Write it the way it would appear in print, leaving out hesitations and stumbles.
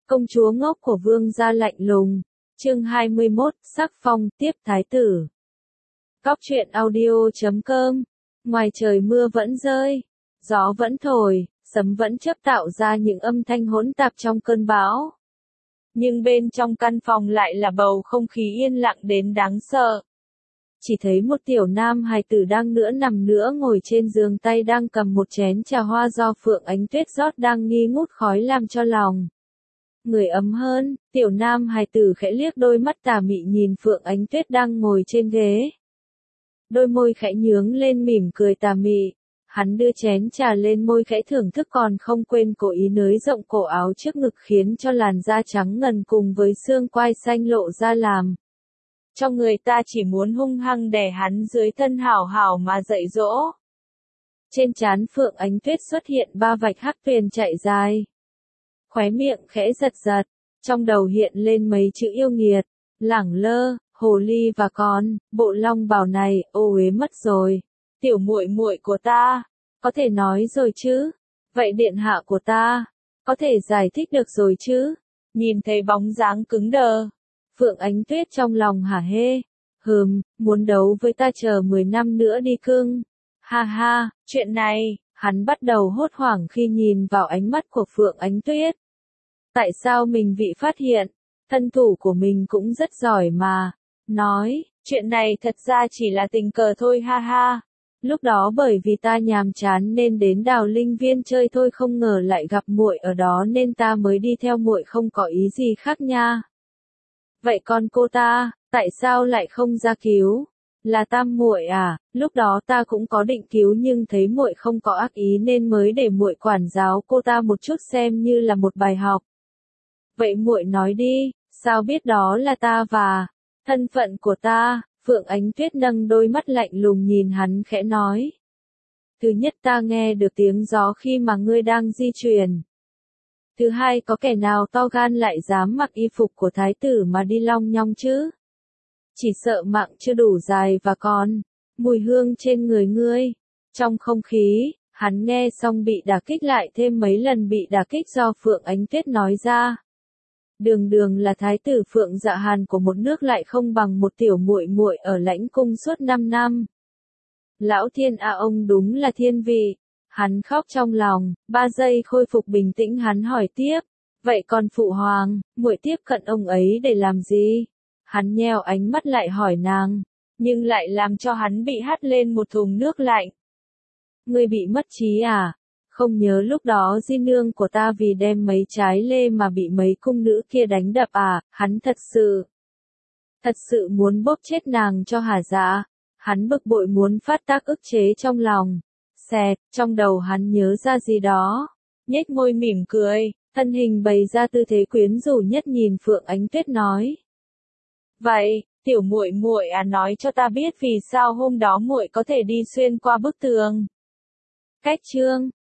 Công chúa ngốc của vương gia lạnh lùng. Chương 21, sắc phong tiếp thái tử. Cóc truyện audio.com. Ngoài trời mưa vẫn rơi, gió vẫn thổi, sấm vẫn chớp tạo ra những âm thanh hỗn tạp trong cơn bão. Nhưng bên trong căn phòng lại là bầu không khí yên lặng đến đáng sợ. Chỉ thấy một tiểu nam hài tử đang nằm ngồi trên giường, tay đang cầm một chén trà hoa do Phượng Ánh Tuyết rót đang nghi ngút khói làm cho lòng người ấm hơn. Tiểu nam hài tử khẽ liếc đôi mắt tà mị nhìn Phượng Ánh Tuyết đang ngồi trên ghế. Đôi môi khẽ nhướng lên mỉm cười tà mị. Hắn đưa chén trà lên môi khẽ thưởng thức, còn không quên cố ý nới rộng cổ áo trước ngực khiến cho làn da trắng ngần cùng với xương quai xanh lộ ra làm cho người ta chỉ muốn hung hăng đè hắn dưới thân hảo hảo mà dạy dỗ. Trên trán Phượng Ánh Tuyết xuất hiện 3 vạch hắc tuyền chạy dài. Khóe miệng khẽ giật giật, trong đầu hiện lên mấy chữ yêu nghiệt, lẳng lơ, hồ ly và con, bộ long bào này, ô uế mất rồi. Tiểu muội muội của ta, có thể nói rồi chứ? Vậy điện hạ của ta, có thể giải thích được rồi chứ? Nhìn thấy bóng dáng cứng đờ, Phượng Ánh Tuyết trong lòng hả hê. Muốn đấu với ta chờ 10 năm nữa đi cưng. Ha ha, chuyện này, hắn bắt đầu hốt hoảng khi nhìn vào ánh mắt của Phượng Ánh Tuyết. Tại sao mình bị phát hiện? Thân thủ của mình cũng rất giỏi mà. Nói, chuyện này thật ra chỉ là tình cờ thôi ha ha. Lúc đó bởi vì ta nhàm chán nên đến Đào Linh Viên chơi thôi, không ngờ lại gặp muội ở đó nên ta mới đi theo muội, không có ý gì khác nha. Vậy còn cô ta, tại sao lại không ra cứu? Là tam muội à? Lúc đó ta cũng có định cứu nhưng thấy muội không có ác ý nên mới để muội quản giáo cô ta một chút xem như là một bài học. Vậy muội nói đi, sao biết đó là ta và thân phận của ta? Phượng Ánh Tuyết nâng đôi mắt lạnh lùng nhìn hắn khẽ nói. Thứ nhất, ta nghe được tiếng gió khi mà ngươi đang di chuyển. Thứ hai, có kẻ nào to gan lại dám mặc y phục của thái tử mà đi long nhong chứ? Chỉ sợ mạng chưa đủ dài và còn mùi hương trên người ngươi. Trong không khí, hắn nghe xong bị đả kích lại thêm mấy lần bị đả kích do Phượng Ánh Tuyết nói ra. Đường là thái tử Phượng Dạ Hàn của một nước lại không bằng một tiểu muội muội ở lãnh cung suốt 5 năm. Lão thiên a, ông đúng là thiên vị. Hắn khóc trong lòng, 3 giây khôi phục bình tĩnh hắn hỏi tiếp. Vậy còn phụ hoàng, muội tiếp cận ông ấy để làm gì? Hắn nheo ánh mắt lại hỏi nàng, nhưng lại làm cho hắn bị hắt lên một thùng nước lạnh. Ngươi bị mất trí à? Không nhớ lúc đó di nương của ta vì đem mấy trái lê mà bị mấy cung nữ kia đánh đập à? Hắn thật sự muốn bóp chết nàng cho hả dạ. Hắn bực bội muốn phát tác ức chế trong lòng. Xẹt, trong đầu hắn nhớ ra gì đó. Nhếch môi mỉm cười, thân hình bày ra tư thế quyến rũ nhất nhìn Phượng Ánh Tuyết nói. Vậy, tiểu muội muội à, nói cho ta biết vì sao hôm đó muội có thể đi xuyên qua bức tường. Cách chương